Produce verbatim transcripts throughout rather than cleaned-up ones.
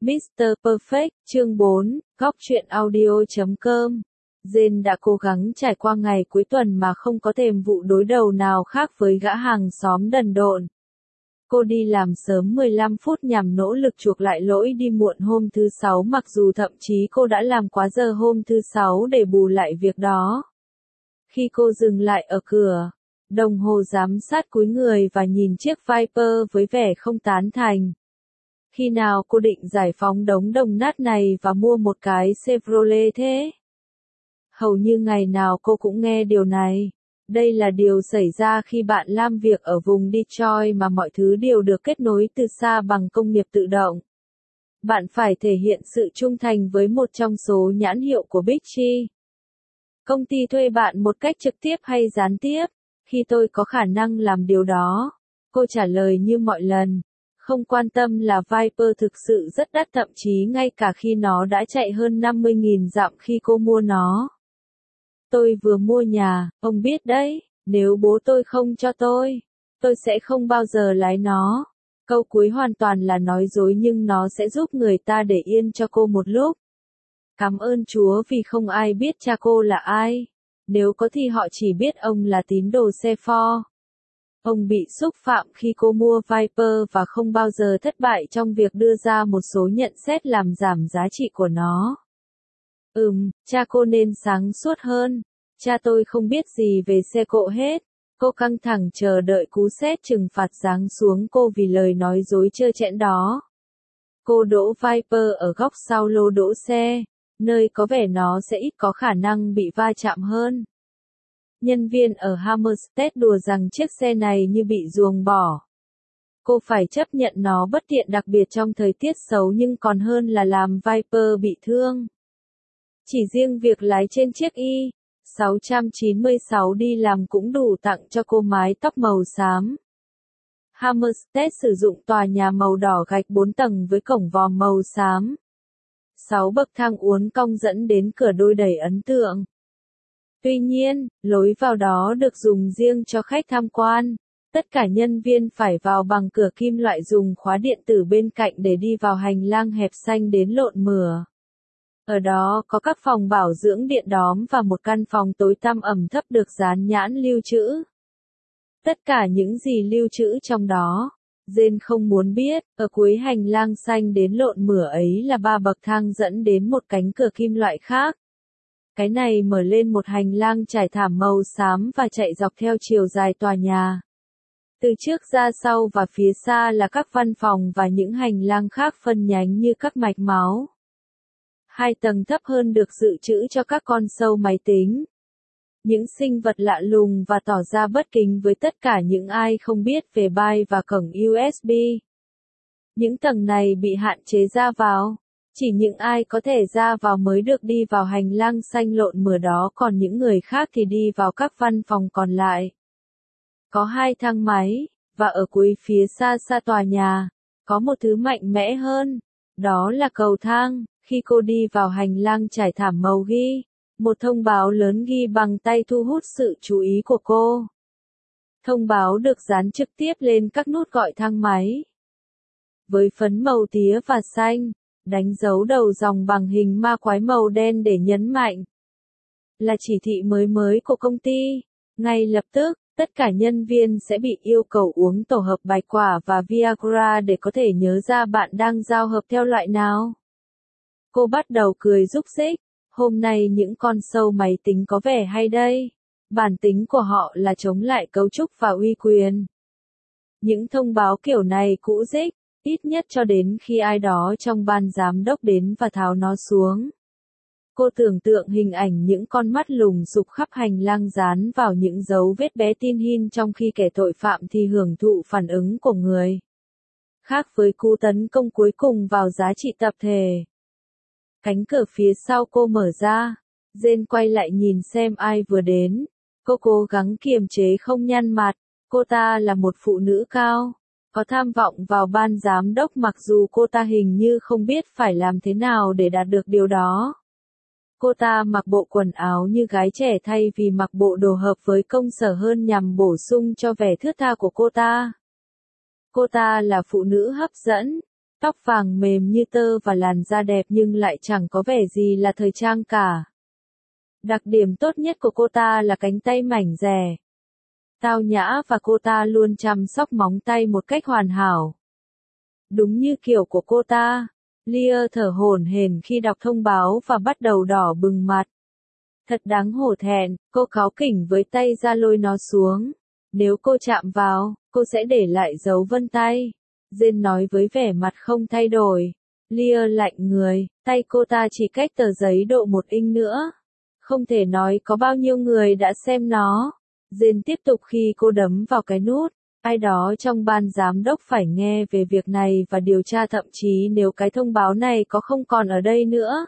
mít tơ Perfect, chương bốn, góc truyện audio chấm com. Jane đã cố gắng trải qua ngày cuối tuần mà không có thêm vụ đối đầu nào khác với gã hàng xóm đần độn. Cô đi làm sớm mười lăm phút nhằm nỗ lực chuộc lại lỗi đi muộn hôm thứ Sáu, mặc dù thậm chí cô đã làm quá giờ hôm thứ Sáu để bù lại việc đó. Khi cô dừng lại ở cửa, đồng hồ giám sát cúi người và nhìn chiếc Viper với vẻ không tán thành. Khi nào cô định giải phóng đống đồng nát này và mua một cái Chevrolet thế? Hầu như ngày nào cô cũng nghe điều này. Đây là điều xảy ra khi bạn làm việc ở vùng Detroit mà mọi thứ đều được kết nối từ xa bằng công nghiệp tự động. Bạn phải thể hiện sự trung thành với một trong số nhãn hiệu của Big G. Công ty thuê bạn một cách trực tiếp hay gián tiếp, khi tôi có khả năng làm điều đó. Cô trả lời như mọi lần. Không quan tâm là Viper thực sự rất đắt, thậm chí ngay cả khi nó đã chạy hơn năm mươi nghìn dặm khi cô mua nó. Tôi vừa mua nhà, ông biết đấy, nếu bố tôi không cho tôi, tôi sẽ không bao giờ lái nó. Câu cuối hoàn toàn là nói dối nhưng nó sẽ giúp người ta để yên cho cô một lúc. Cảm ơn Chúa vì không ai biết cha cô là ai. Nếu có thì họ chỉ biết ông là tín đồ xe Ford. Ông bị xúc phạm khi cô mua Viper và không bao giờ thất bại trong việc đưa ra một số nhận xét làm giảm giá trị của nó. Ừm, cha cô nên sáng suốt hơn. Cha tôi không biết gì về xe cộ hết. Cô căng thẳng chờ đợi cú sét trừng phạt giáng xuống cô vì lời nói dối trơ trẽn đó. Cô đỗ Viper ở góc sau lô đỗ xe, nơi có vẻ nó sẽ ít có khả năng bị va chạm hơn. Nhân viên ở Hammerstead đùa rằng chiếc xe này như bị ruồng bỏ. Cô phải chấp nhận nó bất tiện, đặc biệt trong thời tiết xấu, nhưng còn hơn là làm Viper bị thương. Chỉ riêng việc lái trên chiếc i sáu chín sáu đi làm cũng đủ tặng cho cô mái tóc màu xám. Hammerstead sử dụng tòa nhà màu đỏ gạch bốn tầng với cổng vòm màu xám. Sáu bậc thang uốn cong dẫn đến cửa đôi đầy ấn tượng. Tuy nhiên, lối vào đó được dùng riêng cho khách tham quan. Tất cả nhân viên phải vào bằng cửa kim loại dùng khóa điện tử bên cạnh để đi vào hành lang hẹp xanh đến lộn mửa. Ở đó có các phòng bảo dưỡng điện đóm và một căn phòng tối tăm ẩm thấp được dán nhãn lưu trữ. Tất cả những gì lưu trữ trong đó, Jane không muốn biết. Ở cuối hành lang xanh đến lộn mửa ấy là ba bậc thang dẫn đến một cánh cửa kim loại khác. Cái này mở lên một hành lang trải thảm màu xám và chạy dọc theo chiều dài tòa nhà. Từ trước ra sau và phía xa là các văn phòng và những hành lang khác phân nhánh như các mạch máu. Hai tầng thấp hơn được dự trữ cho các con sâu máy tính. Những sinh vật lạ lùng và tỏ ra bất kính với tất cả những ai không biết về byte và cổng u ét bê. Những tầng này bị hạn chế ra vào. Chỉ những ai có thể ra vào mới được đi vào hành lang xanh lộn mửa đó, còn những người khác thì đi vào các văn phòng còn lại. Có hai thang máy, và ở cuối phía xa xa tòa nhà, có một thứ mạnh mẽ hơn. Đó là cầu thang. Khi cô đi vào hành lang trải thảm màu ghi, một thông báo lớn ghi bằng tay thu hút sự chú ý của cô. Thông báo được dán trực tiếp lên các nút gọi thang máy. Với phấn màu tía và xanh, đánh dấu đầu dòng bằng hình ma quái màu đen để nhấn mạnh. Là chỉ thị mới mới của công ty. Ngay lập tức, tất cả nhân viên sẽ bị yêu cầu uống tổ hợp bạch quả và Viagra để có thể nhớ ra bạn đang giao hợp theo loại nào. Cô bắt đầu cười rúc rích. Hôm nay những con sâu máy tính có vẻ hay đây. Bản tính của họ là chống lại cấu trúc và uy quyền. Những thông báo kiểu này cũ rích, ít nhất cho đến khi ai đó trong ban giám đốc đến và tháo nó xuống. Cô tưởng tượng hình ảnh những con mắt lùng sục khắp hành lang dán vào những dấu vết bé tin hin, trong khi kẻ tội phạm thì hưởng thụ phản ứng của người khác với cú tấn công cuối cùng vào giá trị tập thể. Cánh cửa phía sau cô mở ra. Jane quay lại nhìn xem ai vừa đến. Cô cố gắng kiềm chế không nhăn mặt. Cô ta là một phụ nữ cao, có tham vọng vào ban giám đốc, mặc dù cô ta hình như không biết phải làm thế nào để đạt được điều đó. Cô ta mặc bộ quần áo như gái trẻ thay vì mặc bộ đồ hợp với công sở hơn, nhằm bổ sung cho vẻ thướt tha của cô ta. Cô ta là phụ nữ hấp dẫn. Tóc vàng mềm như tơ và làn da đẹp nhưng lại chẳng có vẻ gì là thời trang cả. Đặc điểm tốt nhất của cô ta là cánh tay mảnh dẻ, tao nhã và cô ta luôn chăm sóc móng tay một cách hoàn hảo. Đúng như kiểu của cô ta. Leah thở hổn hển khi đọc thông báo và bắt đầu đỏ bừng mặt. Thật đáng hổ thẹn, cô cáu kỉnh với tay ra lôi nó xuống. Nếu cô chạm vào, cô sẽ để lại dấu vân tay. Jane nói với vẻ mặt không thay đổi. Leah lạnh người, tay cô ta chỉ cách tờ giấy độ một inch nữa. Không thể nói có bao nhiêu người đã xem nó. Jane tiếp tục khi cô đấm vào cái nút. Ai đó trong ban giám đốc phải nghe về việc này và điều tra thậm chí nếu cái thông báo này có không còn ở đây nữa.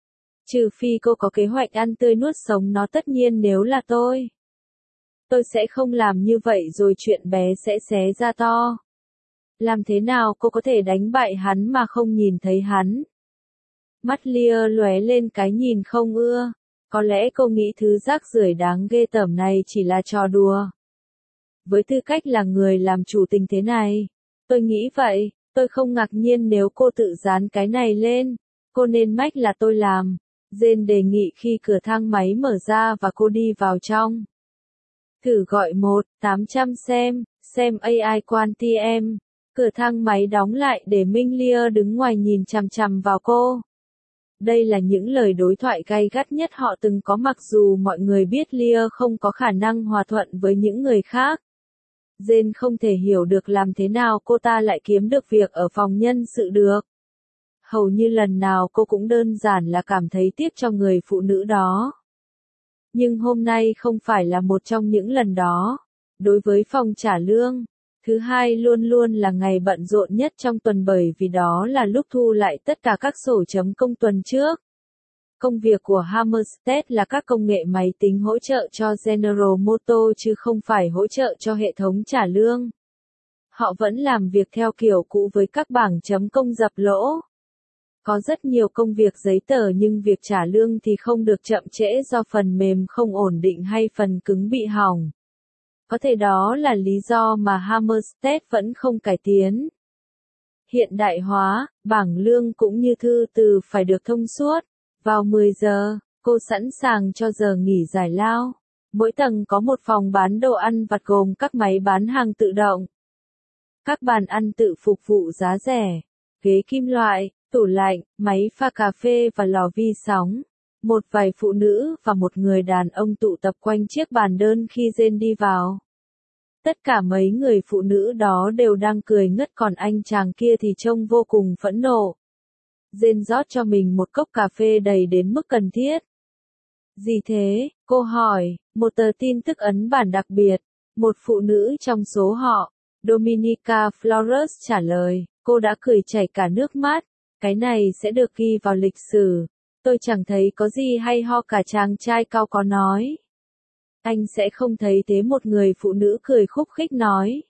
Trừ phi cô có kế hoạch ăn tươi nuốt sống nó, tất nhiên nếu là tôi. Tôi sẽ không làm như vậy rồi chuyện bé sẽ xé ra to. Làm thế nào cô có thể đánh bại hắn mà không nhìn thấy hắn? Mắt Leah lóe lên cái nhìn không ưa. Có lẽ cô nghĩ thứ rác rưởi đáng ghê tởm này chỉ là trò đùa. Với tư cách là người làm chủ tình thế này, tôi nghĩ vậy, tôi không ngạc nhiên nếu cô tự dán cái này lên. Cô nên mách là tôi làm. Jane đề nghị khi cửa thang máy mở ra và cô đi vào trong. Thử gọi một tám trăm xem, xem a i Quantiem. Cửa thang máy đóng lại để Minh Leah đứng ngoài nhìn chằm chằm vào cô. Đây là những lời đối thoại gay gắt nhất họ từng có, mặc dù mọi người biết Leah không có khả năng hòa thuận với những người khác. Jane không thể hiểu được làm thế nào cô ta lại kiếm được việc ở phòng nhân sự được. Hầu như lần nào cô cũng đơn giản là cảm thấy tiếc cho người phụ nữ đó. Nhưng hôm nay không phải là một trong những lần đó. Đối với phòng trả lương, thứ hai luôn luôn là ngày bận rộn nhất trong tuần bởi vì đó là lúc thu lại tất cả các sổ chấm công tuần trước. Công việc của Hammerstead là các công nghệ máy tính hỗ trợ cho General Motors chứ không phải hỗ trợ cho hệ thống trả lương. Họ vẫn làm việc theo kiểu cũ với các bảng chấm công dập lỗ. Có rất nhiều công việc giấy tờ nhưng việc trả lương thì không được chậm trễ do phần mềm không ổn định hay phần cứng bị hỏng. Có thể đó là lý do mà Hammerstead vẫn không cải tiến. Hiện đại hóa, bảng lương cũng như thư từ phải được thông suốt. Vào mười giờ, cô sẵn sàng cho giờ nghỉ giải lao. Mỗi tầng có một phòng bán đồ ăn vặt gồm các máy bán hàng tự động, các bàn ăn tự phục vụ giá rẻ, ghế kim loại, tủ lạnh, máy pha cà phê và lò vi sóng. Một vài phụ nữ và một người đàn ông tụ tập quanh chiếc bàn đơn khi Jane đi vào. Tất cả mấy người phụ nữ đó đều đang cười ngất, còn anh chàng kia thì trông vô cùng phẫn nộ. Jane rót cho mình một cốc cà phê đầy đến mức cần thiết. Gì thế? Cô hỏi. Một tờ tin tức ấn bản đặc biệt. Một phụ nữ trong số họ, Dominica Flores trả lời. Cô đã cười chảy cả nước mắt. Cái này sẽ được ghi vào lịch sử. Tôi chẳng thấy có gì hay ho cả, chàng trai cao có nói. Anh sẽ không thấy thế, một người phụ nữ cười khúc khích nói.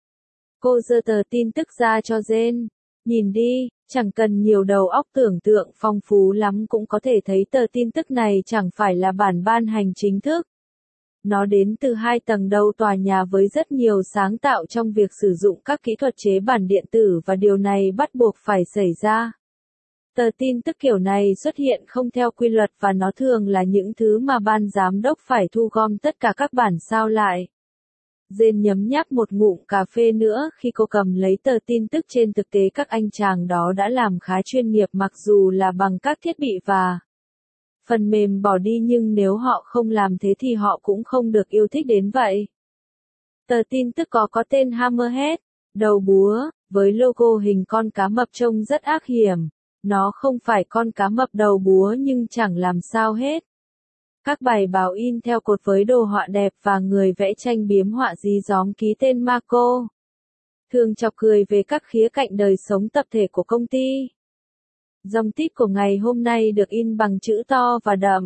Cô giơ tờ tin tức ra cho Jane. Nhìn đi, chẳng cần nhiều đầu óc tưởng tượng phong phú lắm cũng có thể thấy tờ tin tức này chẳng phải là bản ban hành chính thức. Nó đến từ hai tầng đầu tòa nhà với rất nhiều sáng tạo trong việc sử dụng các kỹ thuật chế bản điện tử và điều này bắt buộc phải xảy ra. Tờ tin tức kiểu này xuất hiện không theo quy luật và nó thường là những thứ mà ban giám đốc phải thu gom tất cả các bản sao lại. Jane nhấm nháp một ngụm cà phê nữa khi cô cầm lấy tờ tin tức. Trên thực tế các anh chàng đó đã làm khá chuyên nghiệp mặc dù là bằng các thiết bị và phần mềm bỏ đi, nhưng nếu họ không làm thế thì họ cũng không được yêu thích đến vậy. Tờ tin tức có có tên Hammerhead, đầu búa, với logo hình con cá mập trông rất ác hiểm. Nó không phải con cá mập đầu búa nhưng chẳng làm sao hết. Các bài báo in theo cột với đồ họa đẹp và người vẽ tranh biếm họa dí dóm ký tên Marco. Thường chọc cười về các khía cạnh đời sống tập thể của công ty. Dòng tít của ngày hôm nay được in bằng chữ to và đậm.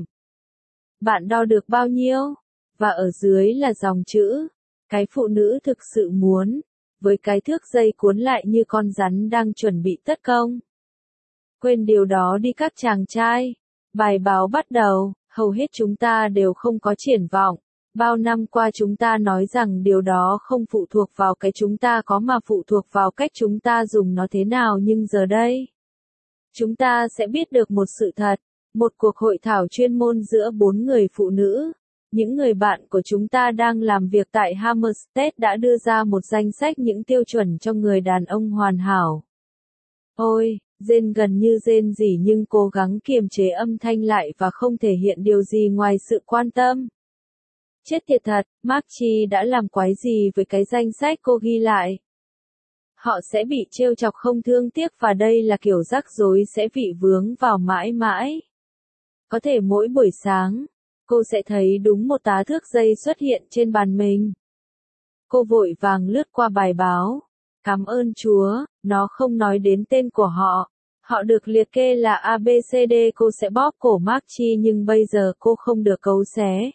Bạn đo được bao nhiêu? Và ở dưới là dòng chữ. Cái phụ nữ thực sự muốn. Với cái thước dây cuốn lại như con rắn đang chuẩn bị tấn công. Quên điều đó đi các chàng trai. Bài báo bắt đầu. Hầu hết chúng ta đều không có triển vọng. Bao năm qua chúng ta nói rằng điều đó không phụ thuộc vào cái chúng ta có mà phụ thuộc vào cách chúng ta dùng nó thế nào, nhưng giờ đây, chúng ta sẽ biết được một sự thật. Một cuộc hội thảo chuyên môn giữa bốn người phụ nữ, những người bạn của chúng ta đang làm việc tại Hammerstead đã đưa ra một danh sách những tiêu chuẩn cho người đàn ông hoàn hảo. Ôi, Jane gần như rên rỉ nhưng cố gắng kiềm chế âm thanh lại và không thể hiện điều gì ngoài sự quan tâm. Chết tiệt thật, Mark Chi đã làm quái gì với cái danh sách cô ghi lại? Họ sẽ bị trêu chọc không thương tiếc và đây là kiểu rắc rối sẽ bị vướng vào mãi mãi. Có thể mỗi buổi sáng, cô sẽ thấy đúng một tá thước dây xuất hiện trên bàn mình. Cô vội vàng lướt qua bài báo. Cảm ơn Chúa, nó không nói đến tên của họ. Họ được liệt kê là a bê xê đê. Cô sẽ bóp cổ Mark Chi nhưng bây giờ cô không được cấu xé.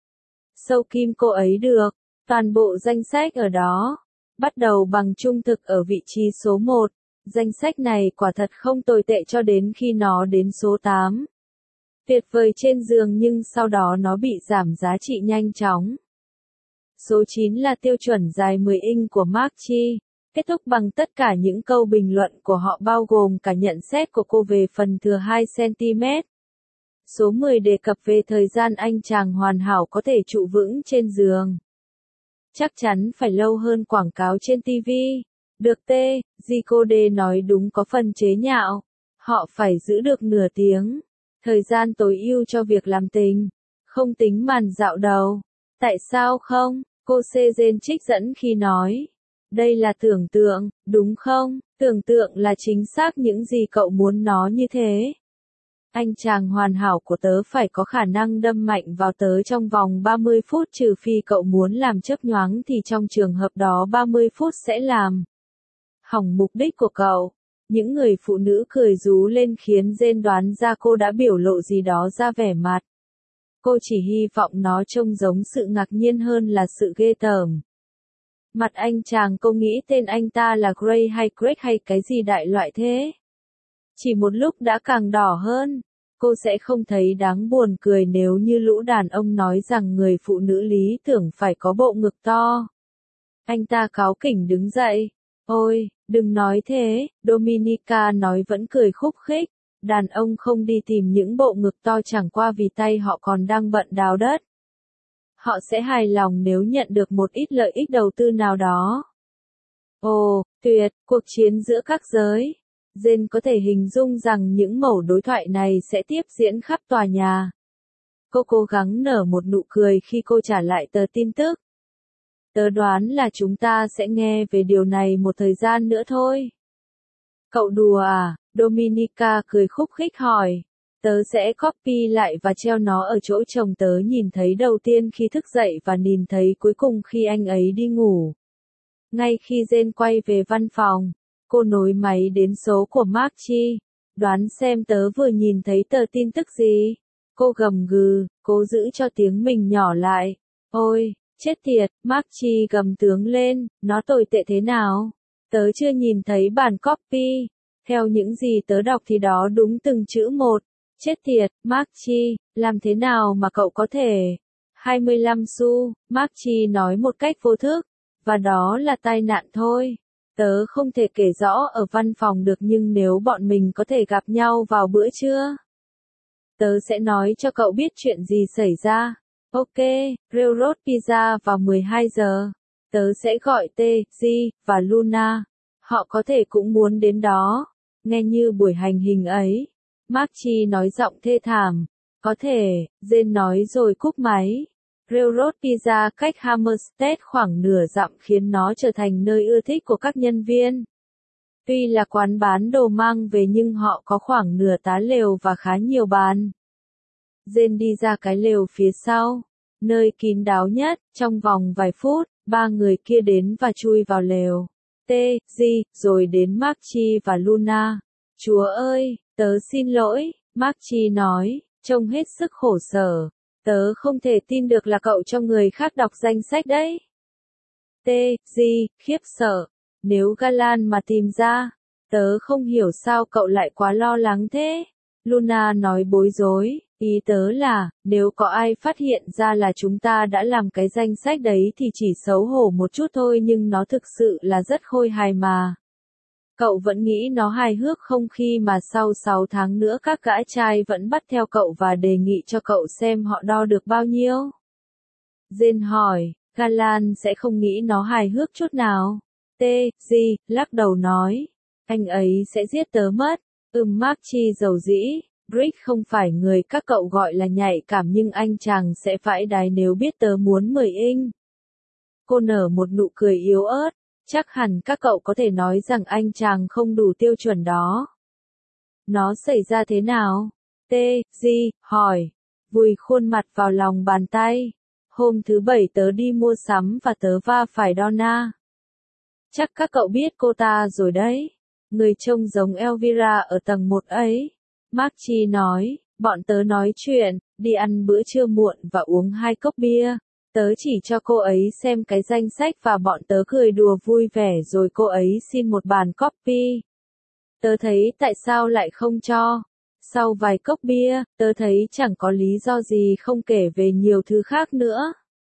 Sâu kim cô ấy được. Toàn bộ danh sách ở đó. Bắt đầu bằng trung thực ở vị trí số một. Danh sách này quả thật không tồi tệ cho đến khi nó đến số tám. Tuyệt vời trên giường nhưng sau đó nó bị giảm giá trị nhanh chóng. Số chín là tiêu chuẩn dài mười inch của Mark Chi. Kết thúc bằng tất cả những câu bình luận của họ bao gồm cả nhận xét của cô về phần thừa hai xăng-ti-mét. Số mười đề cập về thời gian anh chàng hoàn hảo có thể trụ vững trên giường. Chắc chắn phải lâu hơn quảng cáo trên ti vi. Được T, Gicode nói đúng có phần chế nhạo. Họ phải giữ được nửa tiếng. Thời gian tối ưu cho việc làm tình. Không tính màn dạo đầu. Tại sao không? Cô Sezen trích dẫn khi nói. Đây là tưởng tượng, đúng không? Tưởng tượng là chính xác những gì cậu muốn nó như thế. Anh chàng hoàn hảo của tớ phải có khả năng đâm mạnh vào tớ trong vòng ba mươi phút trừ phi cậu muốn làm chớp nhoáng thì trong trường hợp đó ba mươi phút sẽ làm hỏng mục đích của cậu. Những người phụ nữ cười rú lên khiến Jane đoán ra cô đã biểu lộ gì đó ra vẻ mặt. Cô chỉ hy vọng nó trông giống sự ngạc nhiên hơn là sự ghê tởm. Mặt anh chàng cô nghĩ tên anh ta là Gray hay Greg hay cái gì đại loại thế. Chỉ một lúc đã càng đỏ hơn. Cô sẽ không thấy đáng buồn cười nếu như lũ đàn ông nói rằng người phụ nữ lý tưởng phải có bộ ngực to. Anh ta cáu kỉnh đứng dậy. Ôi, đừng nói thế, Dominica nói vẫn cười khúc khích. Đàn ông không đi tìm những bộ ngực to chẳng qua vì tay họ còn đang bận đào đất. Họ sẽ hài lòng nếu nhận được một ít lợi ích đầu tư nào đó. Ồ, tuyệt, cuộc chiến giữa các giới. Jane có thể hình dung rằng những mẩu đối thoại này sẽ tiếp diễn khắp tòa nhà. Cô cố gắng nở một nụ cười khi cô trả lại tờ tin tức. Tớ đoán là chúng ta sẽ nghe về điều này một thời gian nữa thôi. Cậu đùa à? Dominica cười khúc khích hỏi. Tớ sẽ copy lại và treo nó ở chỗ chồng tớ nhìn thấy đầu tiên khi thức dậy và nhìn thấy cuối cùng khi anh ấy đi ngủ. Ngay khi Jane quay về văn phòng, cô nối máy đến số của Mark Chi. Đoán xem tớ vừa nhìn thấy tờ tin tức gì? Cô gầm gừ, cố giữ cho tiếng mình nhỏ lại. Ôi, chết tiệt, Mark Chi gầm tướng lên, nó tồi tệ thế nào? Tớ chưa nhìn thấy bản copy. Theo những gì tớ đọc thì đó đúng từng chữ một. Chết tiệt, Mark Chi, làm thế nào mà cậu có thể? hai mươi lăm xu, Mark Chi nói một cách vô thức. Và đó là tai nạn thôi. Tớ không thể kể rõ ở văn phòng được nhưng nếu bọn mình có thể gặp nhau vào bữa trưa, tớ sẽ nói cho cậu biết chuyện gì xảy ra. Ok, Railroad Pizza vào mười hai giờ. Tớ sẽ gọi T, G, và Luna. Họ có thể cũng muốn đến đó. Nghe như buổi hành hình ấy. Mark Chi nói giọng thê thảm. Có thể, Jane nói rồi cúp máy. Railroad Pizza cách Hammerstead khoảng nửa dặm khiến nó trở thành nơi ưa thích của các nhân viên. Tuy là quán bán đồ mang về nhưng họ có khoảng nửa tá lều và khá nhiều bàn. Jane đi ra cái lều phía sau, nơi kín đáo nhất, trong vòng vài phút, ba người kia đến và chui vào lều. T, G, rồi đến Mark Chi và Luna. Chúa ơi, tớ xin lỗi, Mark Chi nói, trông hết sức khổ sở. Tớ không thể tin được là cậu cho người khác đọc danh sách đấy. T, G, khiếp sợ. Nếu Galan mà tìm ra, tớ không hiểu sao cậu lại quá lo lắng thế. Luna nói bối rối, ý tớ là, nếu có ai phát hiện ra là chúng ta đã làm cái danh sách đấy thì chỉ xấu hổ một chút thôi nhưng nó thực sự là rất khôi hài mà. Cậu vẫn nghĩ nó hài hước không khi mà sau sáu tháng nữa các gã trai vẫn bắt theo cậu và đề nghị cho cậu xem họ đo được bao nhiêu? Jane hỏi, Galan sẽ không nghĩ nó hài hước chút nào. T. G. lắc đầu nói, anh ấy sẽ giết tớ mất. Ừm Marchie dầu dĩ, Brick không phải người các cậu gọi là nhạy cảm nhưng anh chàng sẽ vãi đái nếu biết tớ muốn mời inch. Cô nở một nụ cười yếu ớt, chắc hẳn các cậu có thể nói rằng anh chàng không đủ tiêu chuẩn đó. Nó xảy ra thế nào? T. G. hỏi, vùi khuôn mặt vào lòng bàn tay. Hôm thứ bảy tớ đi mua sắm và tớ va phải Donna. Chắc các cậu biết cô ta rồi đấy. Người trông giống Elvira ở tầng một ấy. Marchie nói, bọn tớ nói chuyện, đi ăn bữa trưa muộn và uống hai cốc bia. Tớ chỉ cho cô ấy xem cái danh sách và bọn tớ cười đùa vui vẻ rồi cô ấy xin một bàn coffee. Tớ thấy tại sao lại không cho. Sau vài cốc bia, tớ thấy chẳng có lý do gì không kể về nhiều thứ khác nữa.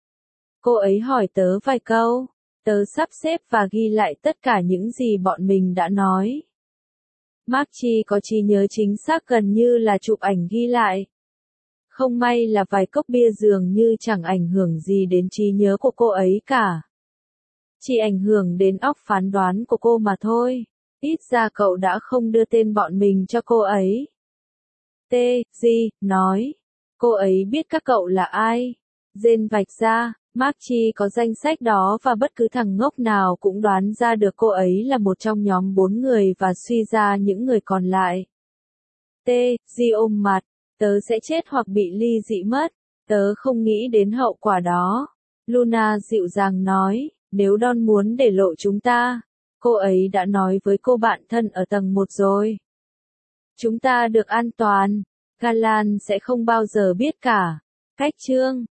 Cô ấy hỏi tớ vài câu. Tớ sắp xếp và ghi lại tất cả những gì bọn mình đã nói. Marchie có trí nhớ chính xác gần như là chụp ảnh ghi lại. Không may là vài cốc bia dường như chẳng ảnh hưởng gì đến trí nhớ của cô ấy cả. Chỉ ảnh hưởng đến óc phán đoán của cô mà thôi. Ít ra cậu đã không đưa tên bọn mình cho cô ấy. T. G. nói. Cô ấy biết các cậu là ai. Jane vạch ra, Marchie có danh sách đó và bất cứ thằng ngốc nào cũng đoán ra được cô ấy là một trong nhóm bốn người và suy ra những người còn lại. T. G. ôm mặt. Tớ sẽ chết hoặc bị ly dị mất. Tớ không nghĩ đến hậu quả đó. Luna dịu dàng nói, nếu Don muốn để lộ chúng ta, cô ấy đã nói với cô bạn thân ở tầng một rồi. Chúng ta được an toàn. Galan sẽ không bao giờ biết cả. Cách chương